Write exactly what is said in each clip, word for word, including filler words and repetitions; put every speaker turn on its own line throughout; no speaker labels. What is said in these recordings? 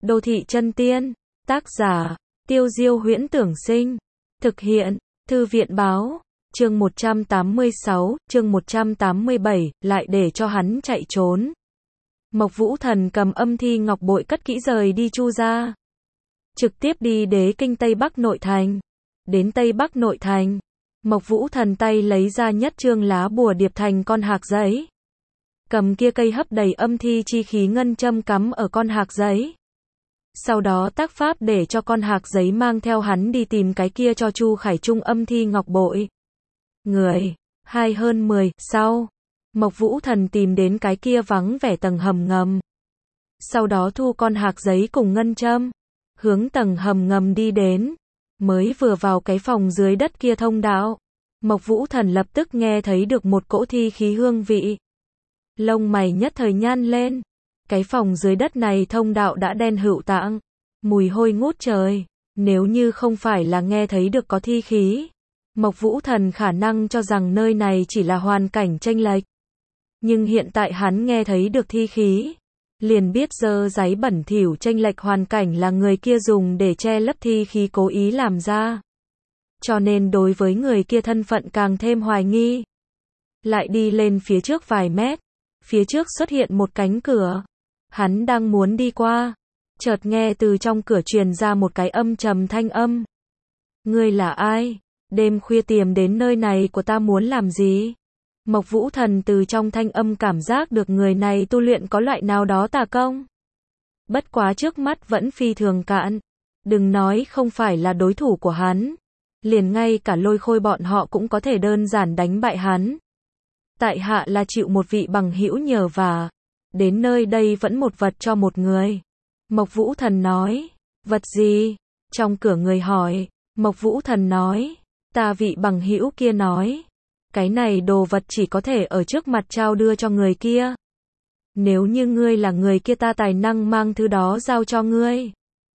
Đô thị chân tiên. Tác giả, Tiêu Diêu Huyễn Tưởng Sinh. Thực hiện, Thư viện báo. Chương một trăm tám mươi sáu, chương một trăm tám mươi bảy, lại để cho hắn chạy trốn. Mộc Vũ Thần cầm âm thi ngọc bội cất kỹ rời đi Chu gia. Trực tiếp đi đế kinh Tây Bắc nội thành. Đến Tây Bắc nội thành, Mộc Vũ Thần tay lấy ra nhất trương lá bùa điệp thành con hạc giấy. Cầm kia cây hấp đầy âm thi chi khí ngân châm cắm ở con hạc giấy. Sau đó tác pháp để cho con hạc giấy mang theo hắn đi tìm cái kia cho Chu Khải Trung âm thi ngọc bội. Người, hai hơn mười, sau, Mộc Vũ Thần tìm đến cái kia vắng vẻ tầng hầm ngầm. Sau đó thu con hạc giấy cùng ngân châm, hướng tầng hầm ngầm đi đến. Mới vừa vào cái phòng dưới đất kia thông đạo, Mộc Vũ Thần lập tức nghe thấy được một cỗ thi khí hương vị. Lông mày nhất thời nhăn lên. Cái phòng dưới đất này thông đạo đã đen hựu tạng, mùi hôi ngút trời. Nếu như không phải là nghe thấy được có thi khí, Mộc Vũ Thần khả năng cho rằng nơi này chỉ là hoàn cảnh chênh lệch. Nhưng hiện tại hắn nghe thấy được thi khí, liền biết dơ giấy bẩn thỉu chênh lệch hoàn cảnh là người kia dùng để che lấp thi khí cố ý làm ra. Cho nên đối với người kia thân phận càng thêm hoài nghi. Lại đi lên phía trước vài mét, phía trước xuất hiện một cánh cửa. Hắn đang muốn đi qua, chợt nghe từ trong cửa truyền ra một cái âm trầm thanh âm. Ngươi là ai? Đêm khuya tìm đến nơi này của ta muốn làm gì? Mộc Vũ Thần từ trong thanh âm cảm giác được người này tu luyện có loại nào đó tà công. Bất quá trước mắt vẫn phi thường cạn. Đừng nói không phải là đối thủ của hắn. Liền ngay cả Lôi Khôi bọn họ cũng có thể đơn giản đánh bại hắn. Tại hạ là chịu một vị bằng hữu nhờ vả. Đến nơi đây vẫn một vật cho một người. Mộc Vũ Thần nói. Vật gì? Trong cửa người hỏi. Mộc Vũ Thần nói. Ta vị bằng hữu kia nói. Cái này đồ vật chỉ có thể ở trước mặt trao đưa cho người kia. Nếu như ngươi là người kia ta tài năng mang thứ đó giao cho ngươi.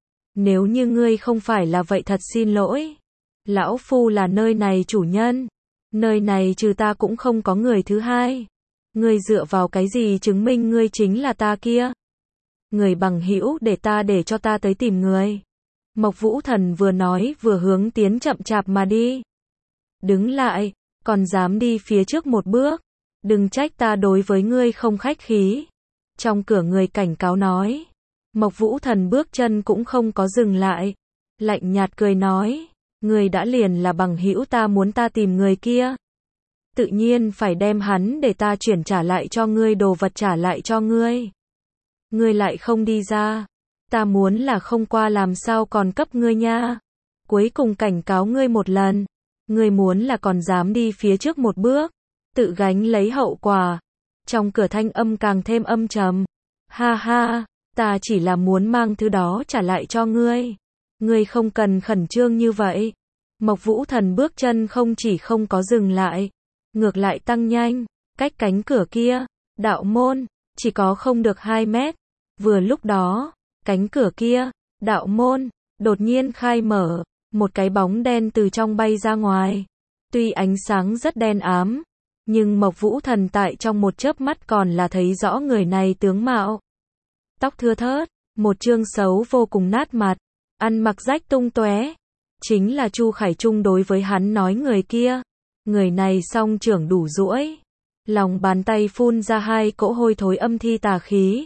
Nếu như ngươi không phải là vậy thật xin lỗi. Lão Phu là nơi này chủ nhân. Nơi này trừ ta cũng không có người thứ hai. Ngươi dựa vào cái gì chứng minh ngươi chính là ta kia? Người bằng hữu để ta để cho ta tới tìm người. Mộc Vũ Thần vừa nói vừa hướng tiến chậm chạp mà đi. Đứng lại, còn dám đi phía trước một bước. Đừng trách ta đối với ngươi không khách khí. Trong cửa người cảnh cáo nói. Mộc Vũ Thần bước chân cũng không có dừng lại. Lạnh nhạt cười nói. Ngươi đã liền là bằng hữu ta muốn ta tìm người kia. Tự nhiên phải đem hắn để ta chuyển trả lại cho ngươi đồ vật trả lại cho ngươi. Ngươi lại không đi ra. Ta muốn là không qua làm sao còn cấp ngươi nha. Cuối cùng cảnh cáo ngươi một lần. Ngươi muốn là còn dám đi phía trước một bước. Tự gánh lấy hậu quả. Trong cửa thanh âm càng thêm âm trầm. Ha ha, ta chỉ là muốn mang thứ đó trả lại cho ngươi. Ngươi không cần khẩn trương như vậy. Mộc Vũ Thần bước chân không chỉ không có dừng lại. Ngược lại tăng nhanh. Cách cánh cửa kia, đạo môn, chỉ có không được hai mét. Vừa lúc đó, cánh cửa kia, đạo môn, đột nhiên khai mở. Một cái bóng đen từ trong bay ra ngoài. Tuy ánh sáng rất đen ám, nhưng Mộc Vũ Thần tại trong một chớp mắt còn là thấy rõ người này tướng mạo. Tóc thưa thớt, một trương xấu vô cùng nát mặt, ăn mặc rách tung tóe. Chính là Chu Khải Trung đối với hắn nói người kia. Người này song trưởng đủ duỗi, lòng bàn tay phun ra hai cỗ hôi thối âm thi tà khí.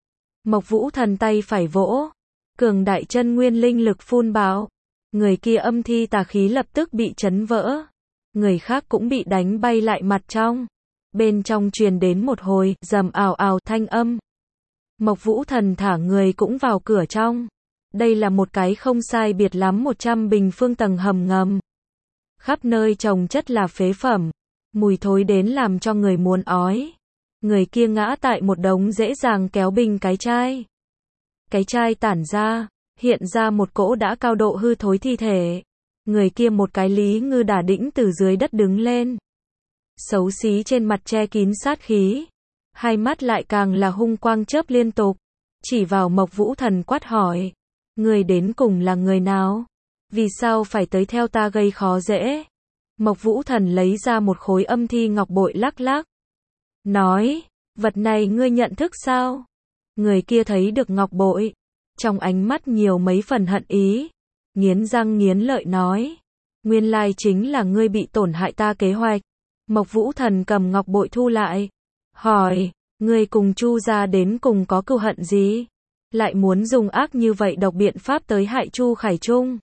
Mộc Vũ Thần tay phải vỗ, cường đại chân nguyên linh lực phun bạo. Người kia âm thi tà khí lập tức bị chấn vỡ. Người khác cũng bị đánh bay lại mặt trong. Bên trong truyền đến một hồi rầm ào ào thanh âm. Mộc Vũ Thần thả người cũng vào cửa trong. Đây là một cái không sai biệt lắm một trăm bình phương tầng hầm ngầm. Khắp nơi trồng chất là phế phẩm. Mùi thối đến làm cho người muốn ói. Người kia ngã tại một đống dễ dàng kéo bình cái chai. Cái chai tản ra. Hiện ra một cỗ đã cao độ hư thối thi thể. Người kia một cái Lý Ngư đả đĩnh từ dưới đất đứng lên. Xấu xí trên mặt che kín sát khí. Hai mắt lại càng là hung quang chớp liên tục. Chỉ vào Mộc Vũ Thần quát hỏi. Người đến cùng là người nào? Vì sao phải tới theo ta gây khó dễ? Mộc Vũ Thần lấy ra một khối âm thi ngọc bội lắc lắc. Nói, vật này ngươi nhận thức sao? Người kia thấy được ngọc bội. trong ánh mắt nhiều mấy phần hận ý, nghiến răng nghiến lợi nói, nguyên lai chính là ngươi bị tổn hại ta kế hoạch. Mộc Vũ Thần cầm ngọc bội thu lại, hỏi, ngươi cùng Chu gia đến cùng có cừu hận gì? Lại muốn dùng ác như vậy độc biện pháp tới hại Chu Khải Trung.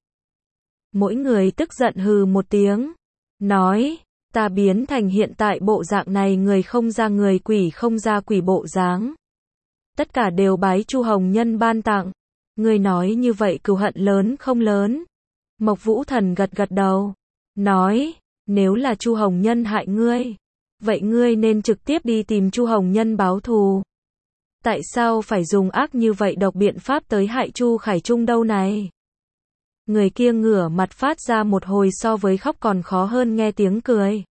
Mỗi người tức giận hừ một tiếng, nói, ta biến thành hiện tại bộ dạng này người không ra người quỷ không ra quỷ bộ dáng. Tất cả đều bái Chu Hồng Nhân ban tặng. Ngươi nói như vậy cừu hận lớn không lớn? Mộc Vũ Thần gật gật đầu, nói, nếu là Chu Hồng Nhân hại ngươi, vậy ngươi nên trực tiếp đi tìm Chu Hồng Nhân báo thù. Tại sao phải dùng ác như vậy độc biện pháp tới hại Chu Khải Trung đâu này? Người kia ngửa mặt phát ra một hồi so với khóc còn khó hơn nghe tiếng cười.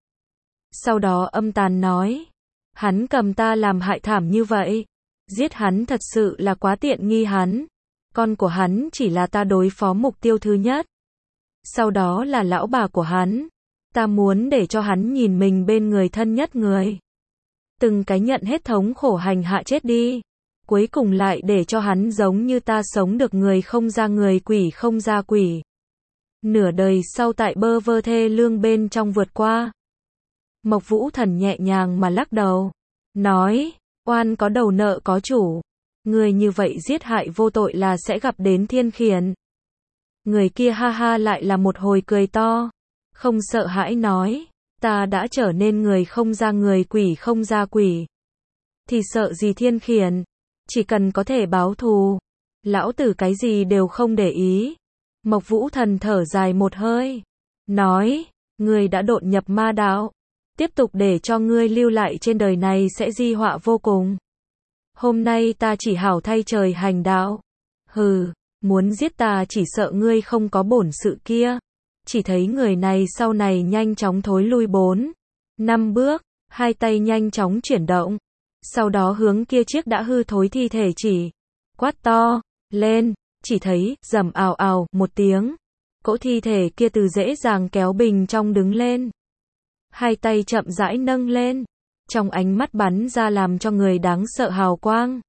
Sau đó âm tàn nói, hắn cầm ta làm hại thảm như vậy, giết hắn thật sự là quá tiện nghi hắn. Con của hắn chỉ là ta đối phó mục tiêu thứ nhất. Sau đó là lão bà của hắn. Ta muốn để cho hắn nhìn mình bên người thân nhất người. Từng cái nhận hết thống khổ hành hạ chết đi. Cuối cùng lại để cho hắn giống như ta sống được người không ra người quỷ không ra quỷ. Nửa đời sau tại bơ vơ thê lương bên trong vượt qua. Mộc Vũ Thần nhẹ nhàng mà lắc đầu. Nói, oan có đầu nợ có chủ. Người như vậy giết hại vô tội là sẽ gặp đến thiên khiển. Người kia ha ha lại là một hồi cười to. Không sợ hãi nói, ta đã trở nên người không ra người quỷ không ra quỷ. Thì sợ gì thiên khiển, chỉ cần có thể báo thù. Lão tử cái gì đều không để ý. Mộc Vũ Thần thở dài một hơi. Nói, ngươi đã độn nhập ma đạo. Tiếp tục để cho ngươi lưu lại trên đời này sẽ di họa vô cùng. Hôm nay ta chỉ hảo thay trời hành đạo. Hừ, muốn giết ta chỉ sợ ngươi không có bổn sự kia. Chỉ thấy người này sau này nhanh chóng thối lui bốn, năm bước, hai tay nhanh chóng chuyển động. Sau đó hướng kia chiếc đã hư thối thi thể chỉ, quát to, lên, chỉ thấy, rầm ào ào, một tiếng. Cỗ thi thể kia từ dễ dàng kéo bình trong đứng lên. Hai tay chậm rãi nâng lên. Trong ánh mắt bắn ra làm cho người đáng sợ hào quang.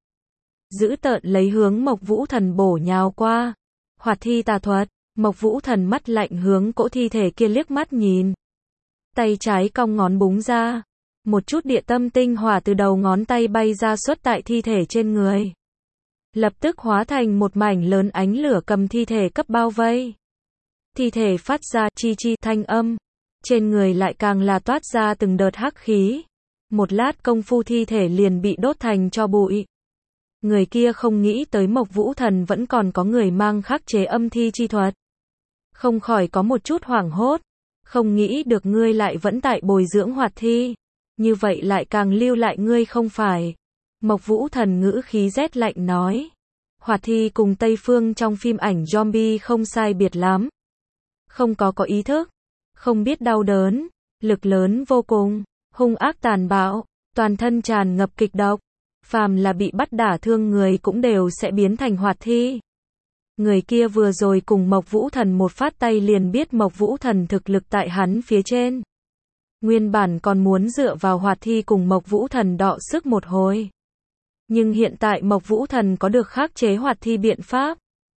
Dữ tợn lấy hướng Mộc Vũ Thần bổ nhào qua. Hoạt thi tà thuật. Mộc Vũ Thần mắt lạnh hướng cỗ thi thể kia liếc mắt nhìn. Tay trái cong ngón búng ra. Một chút địa tâm tinh hỏa từ đầu ngón tay bay ra xuất tại thi thể trên người. Lập tức hóa thành một mảnh lớn ánh lửa cầm thi thể cấp bao vây. Thi thể phát ra chi chi thanh âm. Trên người lại càng là toát ra từng đợt hắc khí. Một lát công phu thi thể liền bị đốt thành tro bụi. Người kia không nghĩ tới Mộc Vũ Thần vẫn còn có người mang khắc chế âm thi chi thuật. Không khỏi có một chút hoảng hốt. Không nghĩ được ngươi lại vẫn tại bồi dưỡng hoạt thi. Như vậy lại càng lưu lại ngươi không phải. Mộc Vũ Thần ngữ khí rét lạnh nói. Hoạt thi cùng Tây Phương trong phim ảnh zombie không sai biệt lắm. Không có có ý thức. Không biết đau đớn. Lực lớn vô cùng. Hung ác tàn bạo. Toàn thân tràn ngập kịch độc. Phàm là bị bắt đả thương người cũng đều sẽ biến thành hoạt thi. Người kia vừa rồi cùng Mộc Vũ Thần một phát tay liền biết Mộc Vũ Thần thực lực tại hắn phía trên. Nguyên bản còn muốn dựa vào hoạt thi cùng Mộc Vũ Thần đọ sức một hồi. Nhưng hiện tại Mộc Vũ Thần có được khắc chế hoạt thi biện pháp.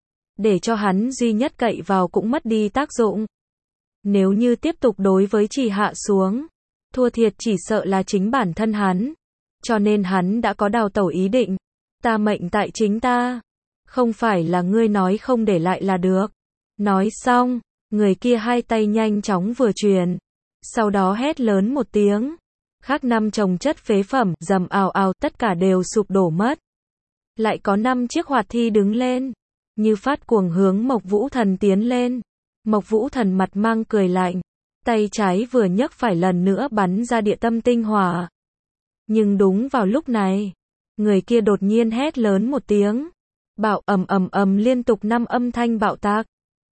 Để cho hắn duy nhất cậy vào cũng mất đi tác dụng. Nếu như tiếp tục đối với Trì hạ xuống, thua thiệt chỉ sợ là chính bản thân hắn. Cho nên hắn đã có đào tẩu ý định. Ta mệnh tại chính ta. Không phải là ngươi nói không để lại là được. Nói xong, người kia hai tay nhanh chóng vừa truyền. Sau đó hét lớn một tiếng. Khác năm chồng chất phế phẩm, rầm ào ào, tất cả đều sụp đổ mất. Lại có năm chiếc hoạt thi đứng lên. Như phát cuồng hướng Mộc Vũ Thần tiến lên. Mộc Vũ Thần mặt mang cười lạnh. Tay trái vừa nhấc phải lần nữa bắn ra địa tâm tinh hỏa. Nhưng đúng vào lúc này, người kia đột nhiên hét lớn một tiếng. Bạo ầm ầm ầm liên tục năm âm thanh bạo tạc.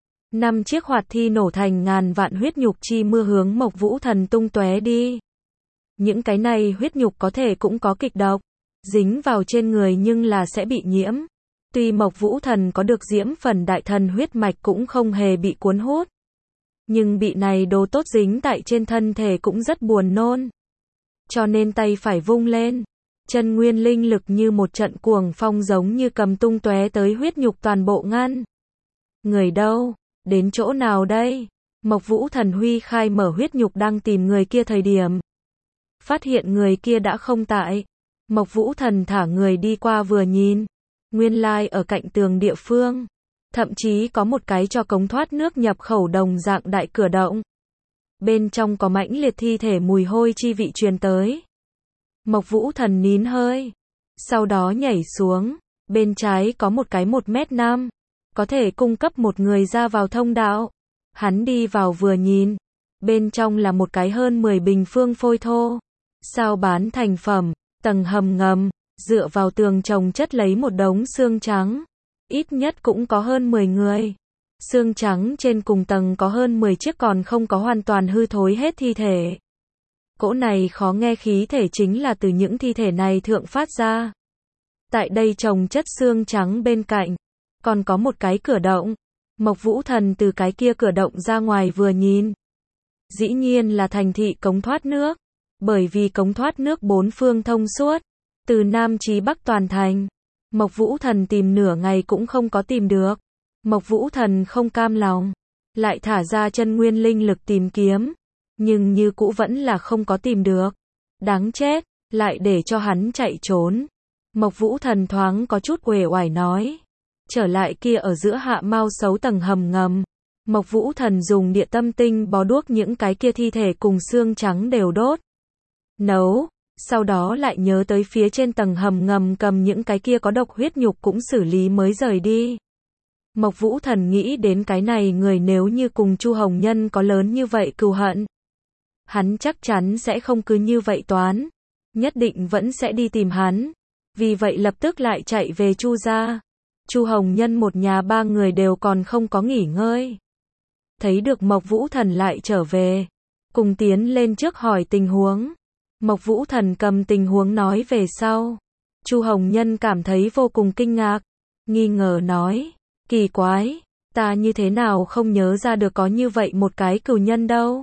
Năm chiếc hoạt thi nổ thành ngàn vạn huyết nhục chi mưa hướng Mộc Vũ Thần tung tóe đi. Những cái này huyết nhục có thể cũng có kịch độc, dính vào trên người nhưng là sẽ bị nhiễm. Tuy Mộc Vũ Thần có được diễm phần đại thần huyết mạch cũng không hề bị cuốn hút. Nhưng bị này đồ tốt dính tại trên thân thể cũng rất buồn nôn. Cho nên tay phải vung lên. chân nguyên linh lực như một trận cuồng phong giống như cầm tung tóe tới huyết nhục toàn bộ ngăn. Người đâu? Đến chỗ nào đây? Mộc Vũ Thần huy khai mở huyết nhục đang tìm người kia thời điểm. Phát hiện người kia đã không tại. Mộc Vũ Thần thả người đi qua vừa nhìn. Nguyên lai ở cạnh tường địa phương. Thậm chí có một cái cho cống thoát nước nhập khẩu đồng dạng đại cửa động. Bên trong có mãnh liệt thi thể mùi hôi chi vị truyền tới. Mộc Vũ Thần nín hơi. Sau đó nhảy xuống. Bên trái có một cái một mét năm. Có thể cung cấp một người ra vào thông đạo. Hắn đi vào vừa nhìn. Bên trong là một cái hơn mười bình phương phôi thô. Sao bán thành phẩm. Tầng hầm ngầm. Dựa vào tường chồng chất lấy một đống xương trắng. Ít nhất cũng có hơn mười người. Xương trắng trên cùng tầng có hơn mười chiếc còn không có hoàn toàn hư thối hết thi thể. Cỗ này khó nghe khí thể chính là từ những thi thể này thượng phát ra. Tại đây chồng chất xương trắng bên cạnh. Còn có một cái cửa động. Mộc Vũ Thần từ cái kia cửa động ra ngoài vừa nhìn. Dĩ nhiên là thành thị cống thoát nước. Bởi vì cống thoát nước bốn phương thông suốt. Từ Nam chí Bắc toàn thành. Mộc Vũ Thần tìm nửa ngày cũng không có tìm được. Mộc Vũ Thần không cam lòng. Lại thả ra chân nguyên linh lực tìm kiếm. Nhưng như cũ vẫn là không có tìm được. Đáng chết, lại để cho hắn chạy trốn. Mộc Vũ Thần thoáng có chút uể oải nói. Trở lại kia ở giữa hạ mau xấu tầng hầm ngầm. Mộc Vũ Thần dùng địa tâm tinh bó đuốc những cái kia thi thể cùng xương trắng đều đốt. Nấu. Sau đó lại nhớ tới phía trên tầng hầm ngầm cầm những cái kia có độc huyết nhục cũng xử lý mới rời đi. Mộc Vũ Thần nghĩ đến cái này người nếu như cùng Chu Hồng Nhân có lớn như vậy cừu hận. Hắn chắc chắn sẽ không cứ như vậy toán. Nhất định vẫn sẽ đi tìm hắn. Vì vậy lập tức lại chạy về Chu gia. Chu Hồng Nhân một nhà ba người đều còn không có nghỉ ngơi. Thấy được Mộc Vũ Thần lại trở về. Cùng tiến lên trước hỏi tình huống. Mộc Vũ Thần cầm tình huống nói về sau. Chu Hồng Nhân cảm thấy vô cùng kinh ngạc. Nghi ngờ nói. Kỳ quái. Ta như thế nào không nhớ ra được có như vậy một cái cừu nhân đâu.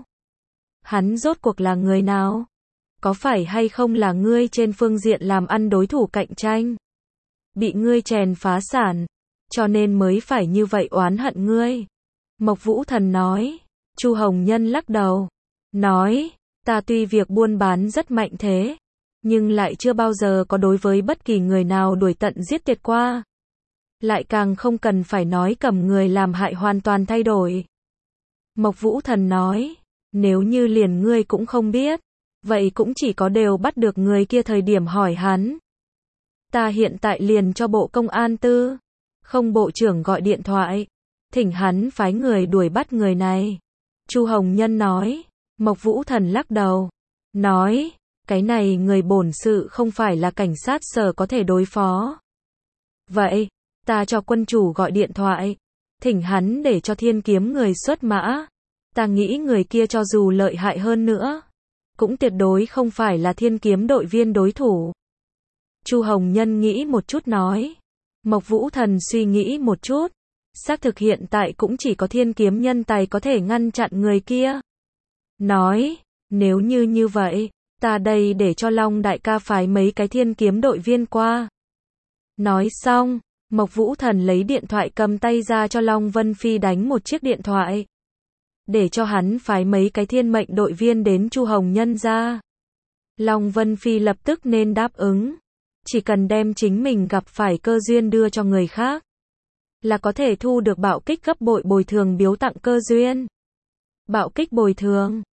Hắn rốt cuộc là người nào? Có phải hay không là ngươi trên phương diện làm ăn đối thủ cạnh tranh? Bị ngươi chèn phá sản. Cho nên mới phải như vậy oán hận ngươi. Mộc Vũ Thần nói. Chu Hồng Nhân lắc đầu. Nói. Ta tuy việc buôn bán rất mạnh thế. Nhưng lại chưa bao giờ có đối với bất kỳ người nào đuổi tận giết tuyệt qua. Lại càng không cần phải nói cầm người làm hại hoàn toàn thay đổi. Mộc Vũ Thần nói. Nếu như liền ngươi cũng không biết. Vậy cũng chỉ có đều bắt được người kia thời điểm hỏi hắn. Ta hiện tại liền cho bộ công an tư. Không bộ trưởng gọi điện thoại. Thỉnh hắn phái người đuổi bắt người này. Chu Hồng Nhân nói. Mộc Vũ Thần lắc đầu. Nói. Cái này người bổn sự không phải là cảnh sát sở có thể đối phó. Vậy. Ta cho quân chủ gọi điện thoại. Thỉnh hắn để cho thiên kiếm người xuất mã. Ta nghĩ người kia cho dù lợi hại hơn nữa. Cũng tuyệt đối không phải là thiên kiếm đội viên đối thủ. Chu Hồng Nhân nghĩ một chút nói. Mộc Vũ Thần suy nghĩ một chút. Xác thực hiện tại cũng chỉ có thiên kiếm nhân tài có thể ngăn chặn người kia. Nói. Nếu như như vậy. Ta đây để cho Long đại ca phái mấy cái thiên kiếm đội viên qua. Nói xong. Mộc Vũ Thần lấy điện thoại cầm tay ra cho Long Vân Phi đánh một chiếc điện thoại. Để cho hắn phái mấy cái thiên mệnh đội viên đến Chu Hồng Nhân ra. Long Vân Phi lập tức nên đáp ứng. Chỉ cần đem chính mình gặp phải cơ duyên đưa cho người khác. Là có thể thu được bạo kích gấp bội bồi thường biếu tặng cơ duyên. Bạo kích bồi thường.